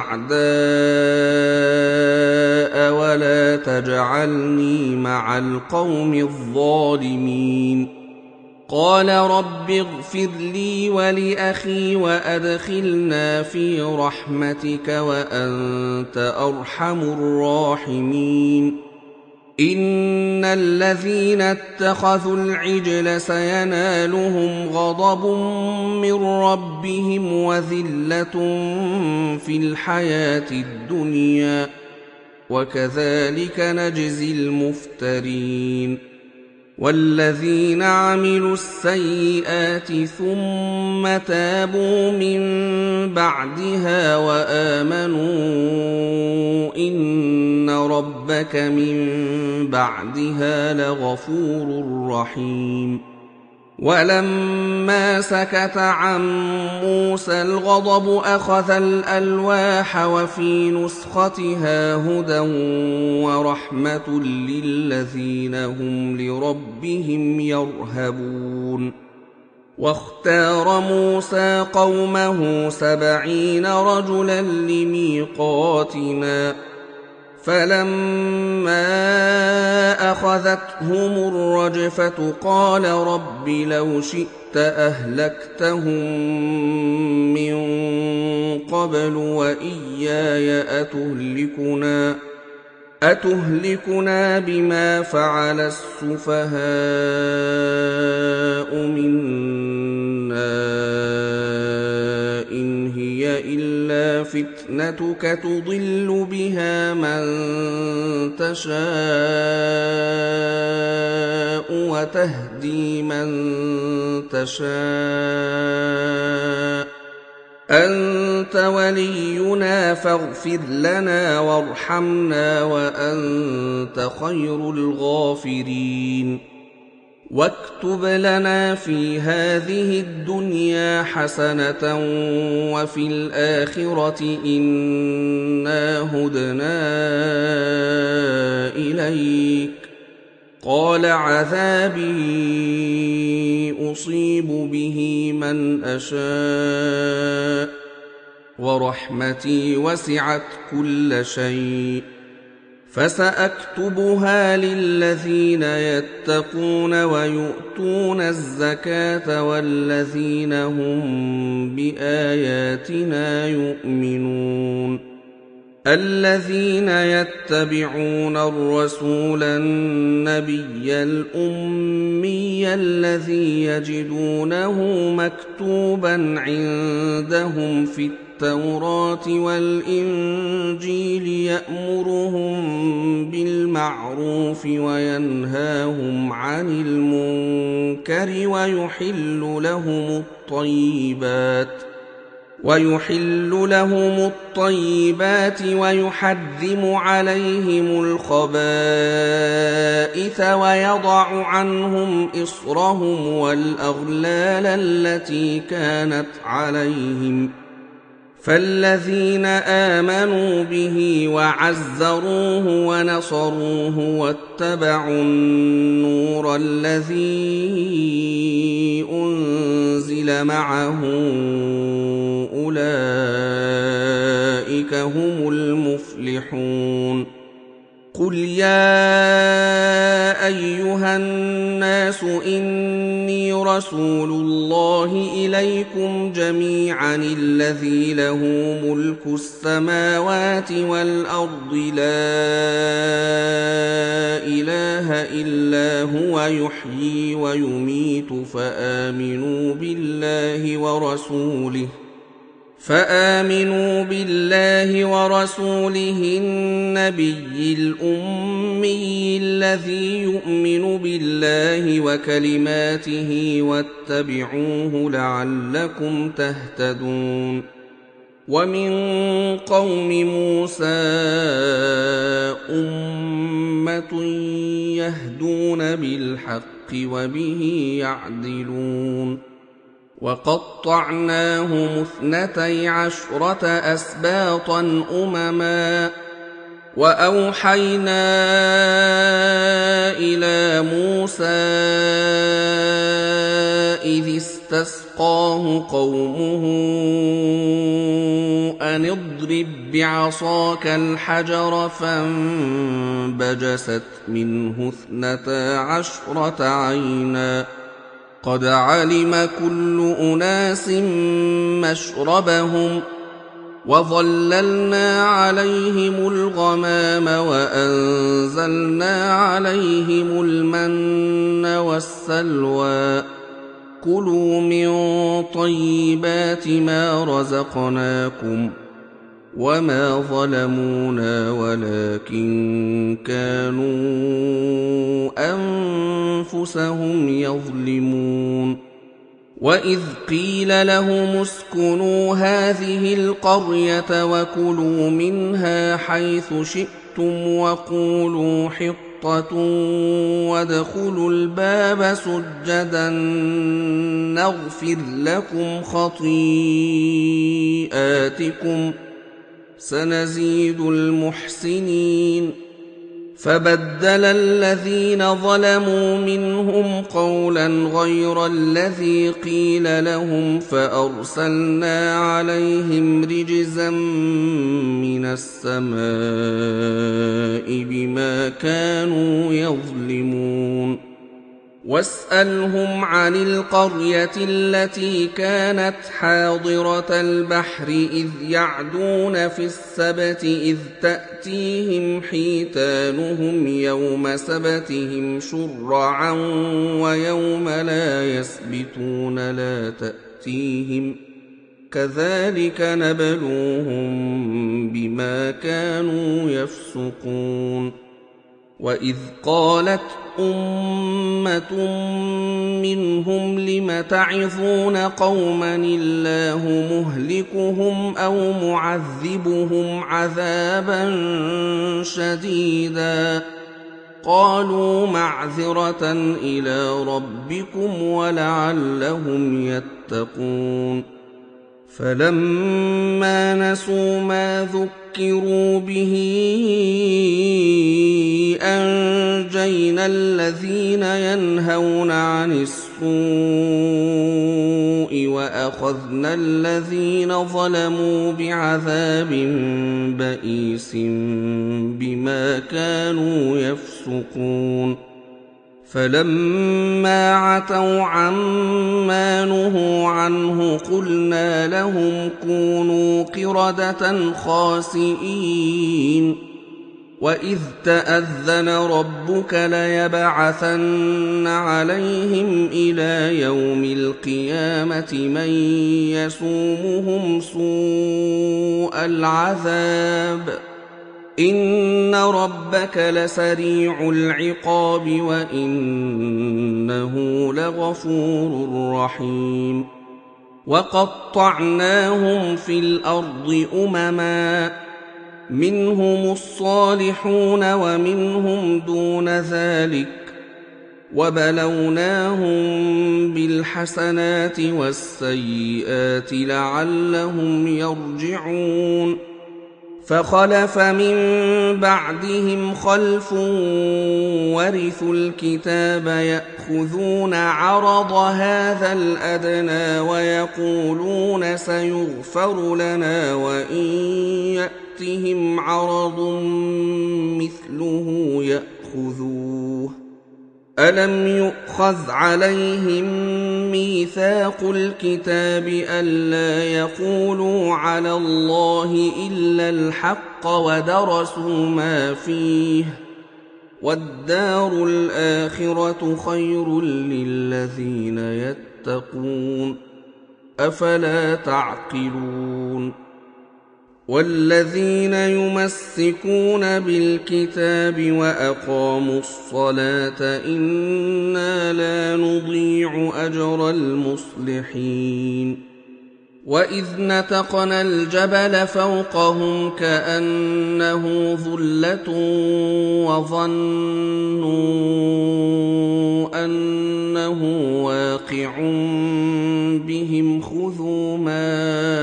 الأعداء ولا تجعلني مع القوم الظالمين قال رب اغفر لي ولأخي وأدخلنا في رحمتك وأنت أرحم الراحمين إن الذين اتخذوا العجل سينالهم غضب من ربهم وذلة في الحياة الدنيا وكذلك نجزي المفترين والذين عملوا السيئات ثم تابوا من بعدها وآمنوا إن ربك من بعدها لغفور رحيم ولما سكت عن موسى الغضب أخذ الألواح وفي نسختها هدى ورحمة للذين هم لربهم يرهبون واختار موسى قومه سبعين رجلا لميقاتنا فلما أخذتهم الرجفة قال رب لو شئت أهلكتهم من قبل وإياي أتهلكنا أتهلكنا بما فعل السفهاء منا إن هي إلا فتنتك تضل بها من تشاء وتهدي من تشاء أنت ولينا فاغفر لنا وارحمنا وأنت خير الغافرين واكتب لنا في هذه الدنيا حسنة وفي الآخرة إنا هدنا إليك قال عذابي أصيب به من أشاء ورحمتي وسعت كل شيء فسأكتبها للذين يتقون ويؤتون الزكاة والذين هم بآياتنا يؤمنون الذين يتبعون الرسول النبي الأمي الذي يجدونه مكتوبا عندهم في التوراة والإنجيل يأمرهم بالمعروف وينهاهم عن المنكر ويحل لهم الطيبات ويحل لهم الطيبات ويحرم عليهم الخبائث ويضع عنهم إصرهم والأغلال التي كانت عليهم فالذين آمنوا به وعزروه ونصروه واتبعوا النور الذي أنزل معه أولئك هم المفلحون قل يا أيها الناس إني رسول الله إليكم جميعا الذي له ملك السماوات والأرض لا إله إلا هو يحيي ويميت فآمنوا بالله ورسوله فآمنوا بالله ورسوله النبي الأمي الذي يؤمن بالله وكلماته واتبعوه لعلكم تهتدون ومن قوم موسى أمة يهدون بالحق وبه يعدلون وقطعناهم اثنتي عشرة أسباطا أمما وأوحينا إلى موسى إذ استسقاه قومه أن اضرب بعصاك الحجر فانبجست منه اثنتا عشرة عينا قد علم كل أناس مشربهم وظللنا عليهم الغمام وأنزلنا عليهم المن والسلوى كلوا من طيبات ما رزقناكم وما ظلمونا ولكن كانوا أنفسهم يظلمون وإذ قيل لهم اسكنوا هذه القرية وكلوا منها حيث شئتم وقولوا حطة وادخلوا الباب سجدا نغفر لكم خطيئاتكم سنزيد المحسنين فبدل الذين ظلموا منهم قولا غير الذي قيل لهم فأرسلنا عليهم رجزا من السماء بما كانوا يظلمون واسألهم عن القرية التي كانت حاضرة البحر إذ يعدون في السبت إذ تأتيهم حيتانهم يوم سبتهم شرعا ويوم لا يسبتون لا تأتيهم كذلك نبلوهم بما كانوا يفسقون وإذ قالت أمة منهم لم تعظون قوما الله مهلكهم أو معذبهم عذابا شديدا قالوا معذرة إلى ربكم ولعلهم يتقون فلما نسوا ما ذكروا به أنجينا الذين ينهون عن السوء وأخذنا الذين ظلموا بعذاب بئيس بما كانوا يفسقون فلما عتوا عما نهوا عنه قلنا لهم كونوا قردة خاسئين وإذ تأذن ربك ليبعثن عليهم إلى يوم القيامة من يسومهم سوء العذاب إن ربك لسريع العقاب وإنه لغفور رحيم وقطعناهم في الأرض أمما منهم الصالحون ومنهم دون ذلك وبلوناهم بالحسنات والسيئات لعلهم يرجعون فخلف من بعدهم خلف ورثوا الكتاب يأخذون عرض هذا الأدنى ويقولون سيغفر لنا وإن يأتهم عرض مثله يأخذوه ألم يؤخذ عليهم ميثاق الكتاب ألا يقولوا على الله إلا الحق ودرسوا ما فيه والدار الآخرة خير للذين يتقون أفلا تعقلون والذين يمسكون بالكتاب وأقاموا الصلاة إنا لا نضيع أجر المصلحين وإذ نتقنا الجبل فوقهم كأنه ظلة وظنوا أنه واقع بهم خذوا ما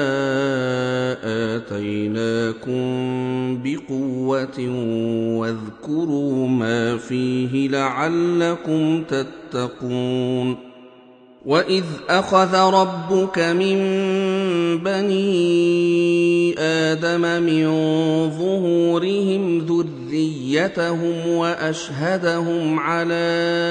آتيناكم بقوة واذكروا ما فيه لعلكم تتقون وإذ أخذ ربك من بني آدم من ظهورهم ذريتهم وأشهدهم على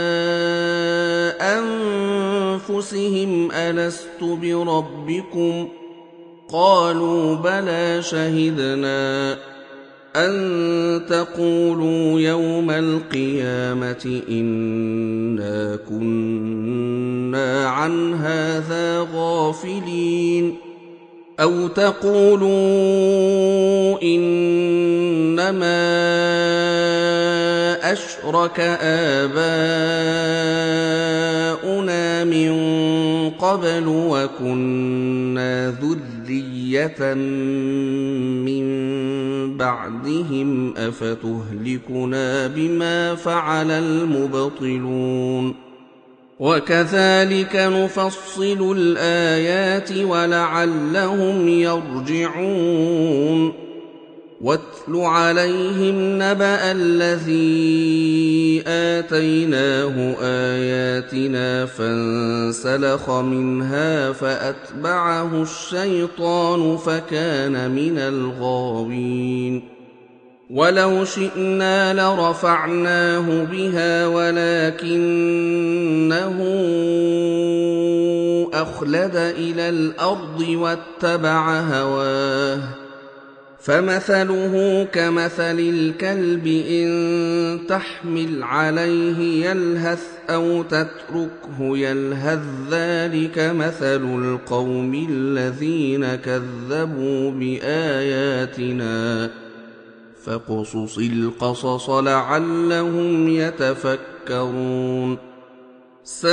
أنفسهم ألست بربكم قالوا بلى شهدنا أن تقولوا يوم القيامة إنا كنا عن هذا غافلين أو تقولوا إنما أشرك آباؤنا من قبل وكنا ذرية من بعدهم أفتهلكنا بما فعل المبطلون وكذلك نفصل الآيات ولعلهم يرجعون واتل عليهم نبأ الذي آتيناه آياتنا فانسلخ منها فأتبعه الشيطان فكان من الغاوين ولو شئنا لرفعناه بها ولكنه أخلد إلى الأرض واتبع هواه فمثله كمثل الكلب إن تحمل عليه يلهث أو تتركه يلهث ذلك مثل القوم الذين كذبوا بآياتنا فاقصص القصص لعلهم يتفكرون ساء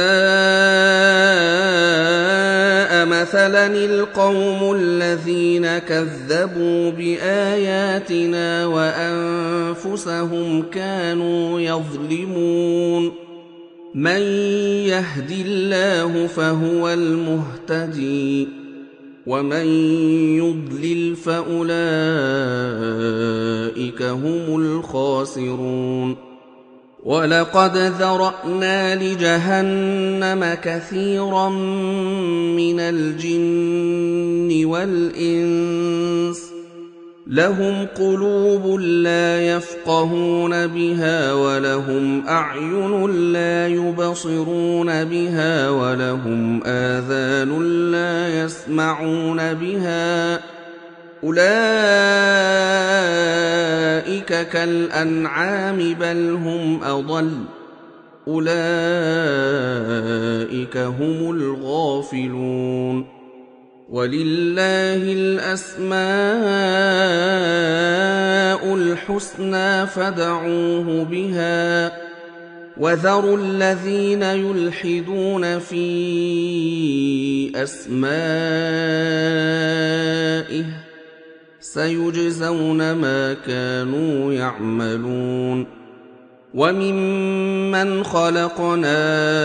مثلا القوم الذين كذبوا بآياتنا وأنفسهم كانوا يظلمون من يهد الله فهو المهتدي ومن يضلل فأولئك هم الخاسرون ولقد ذرأنا لجهنم كثيرا من الجن والإنس لهم قلوب لا يفقهون بها ولهم أعين لا يبصرون بها ولهم آذان لا يسمعون بها أولئك كالأنعام بل هم أضل أولئك هم الغافلون ولله الأسماء الحسنى فادعوه بها وذروا الذين يلحدون في أسمائه سيجزون ما كانوا يعملون وممن خلقنا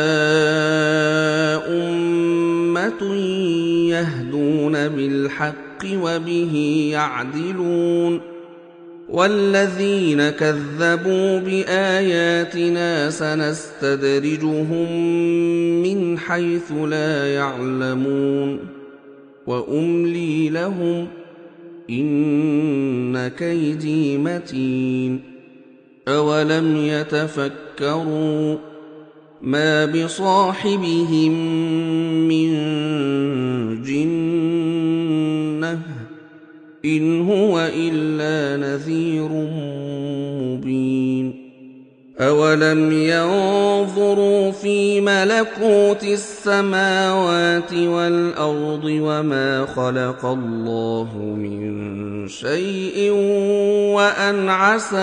أمة يهدون بالحق وبه يعدلون والذين كذبوا بآياتنا سنستدرجهم من حيث لا يعلمون وأملي لهم إن كيدي متين أولم يتفكروا ما بصاحبهم من جنة إن هو إلا نذير مبين أولم ينظروا في ملكوت السماوات والأرض وما خلق الله من شيء وأن عسى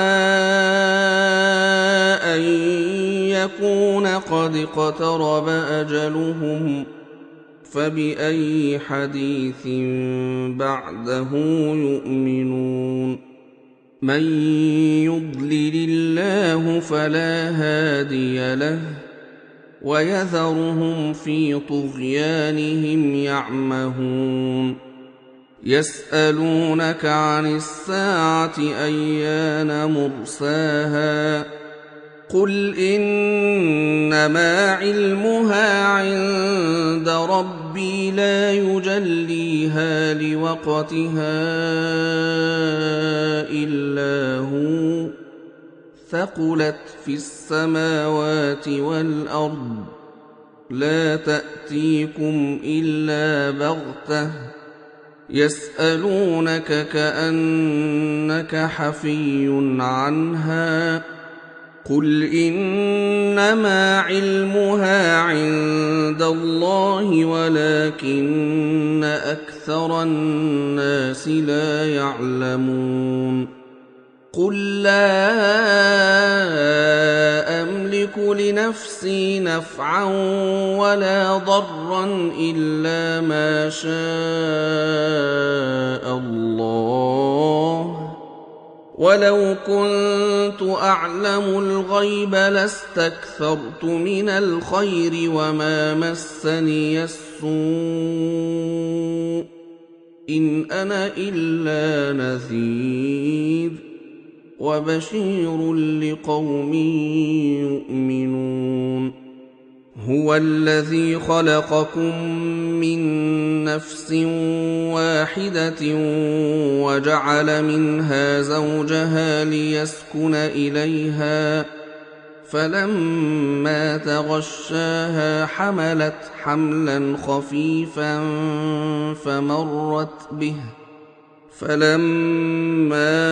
أن يكون قد اقترب أجلهم فبأي حديث بعده يؤمنون من يضلل الله فلا هادي له ويذرهم في طغيانهم يعمهون يسألونك عن الساعة أيان مرساها قل إنما علمها عند ربي لا يجليها لوقتها إلا هو ثقلت في السماوات والأرض لا تأتيكم إلا بغتة يسألونك كأنك حفي عنها قل إنما علمها عند الله ولكن أكثر الناس لا يعلمون قل لا أملك لنفسي نفعا ولا ضرا إلا ما شاء الله ولو كنت أعلم الغيب لاستكثرت من الخير وما مسني السوء إن أنا إلا نذير وبشير لقوم يؤمنون هو الذي خلقكم من نفس واحدة وجعل منها زوجها ليسكن إليها فلما تغشاها حملت حملا خفيفا فمرت به فلما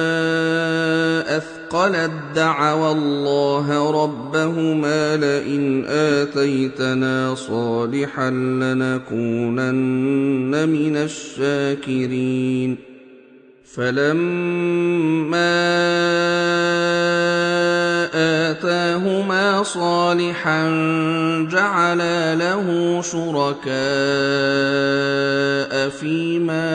أثقلت دعوا الله ربهما لئن آتيتنا صالحا لنكونن من الشاكرين فلما آتاهما صالحا جعلا له شركاء فيما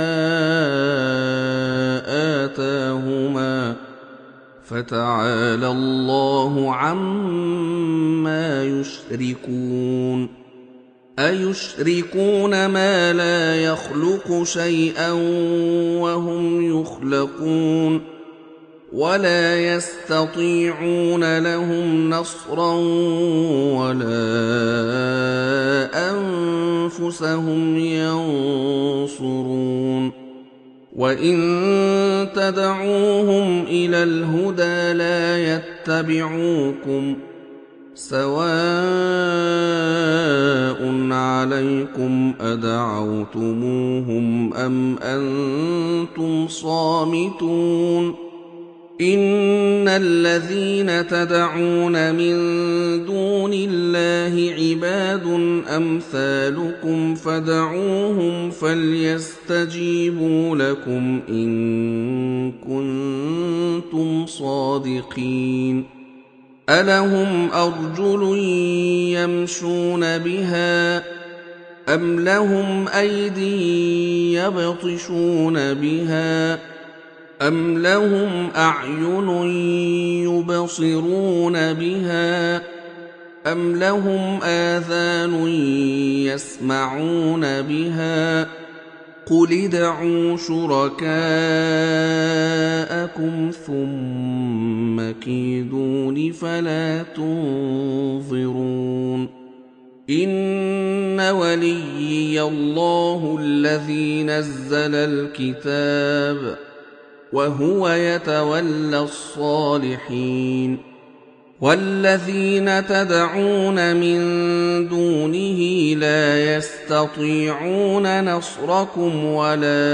آتاهما فتعالى الله عما يشركون أيشركون ما لا يخلق شيئا وهم يخلقون ولا يستطيعون لهم نصرا ولا أنفسهم ينصرون وإن تدعوهم إلى الهدى لا يتبعوكم سواء عليكم أدعوتموهم أم أنتم صامتون إن الذين تدعون من دون الله عباد أمثالكم فدعوهم فليستجيبوا لكم إن كنتم صادقين ألهم أرجل يمشون بها أم لهم أيدي يبطشون بها أم لهم أعين يبصرون بها أم لهم آذان يسمعون بها قل ادعوا شركاءكم ثم كيدون فلا تنظرون إن وليي الله الذي نزل الكتاب وهو يتولى الصالحين والذين تدعون من دونه لا يستطيعون نصركم ولا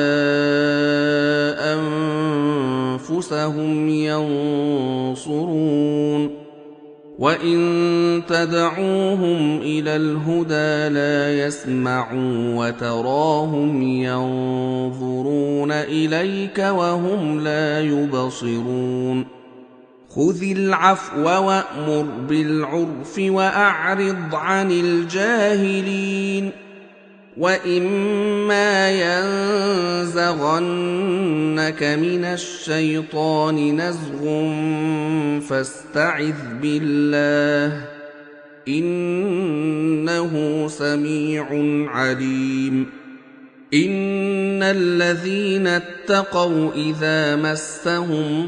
أنفسهم ينصرون وإن تدعوهم إلى الهدى لا يسمعوا وتراهم ينظرون إليك وهم لا يبصرون خذ العفو وأمر بالعرف وأعرض عن الجاهلين وإما ينزغنك من الشيطان نزغ فاستعذ بالله إنه سميع عليم إن الذين اتقوا إذا مسهم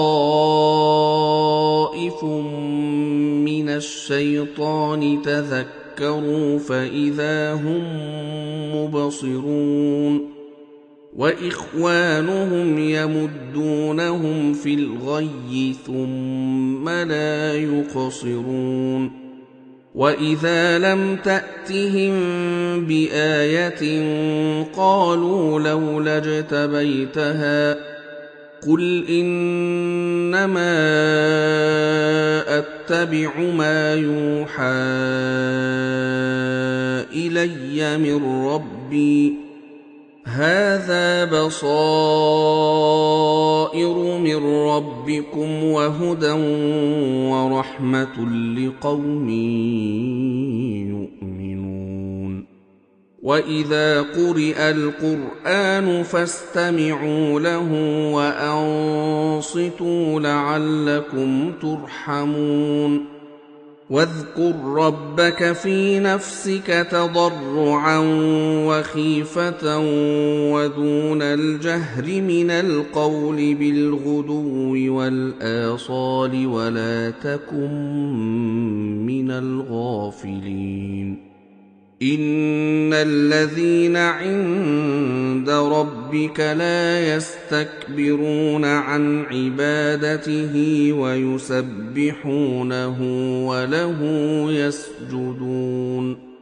طائف من الشيطان تذكروا فإذا هم مبصرون وإخوانهم يمدونهم في الغي ثم لا يقصرون وإذا لم تأتهم بآية قالوا لولا اجتبيتها قل إنما أتبع ما يوحى إلي من ربي هذا بصائر من ربكم وهدى ورحمة لقوم يؤمنون وإذا قرئ القرآن فاستمعوا له وأنصتوا لعلكم ترحمون واذكر ربك في نفسك تضرعا وخيفة ودون الجهر من القول بالغدو والآصال ولا تكن من الغافلين إن الذين عند ربك لا يستكبرون عن عبادته ويسبحونه وله يسجدون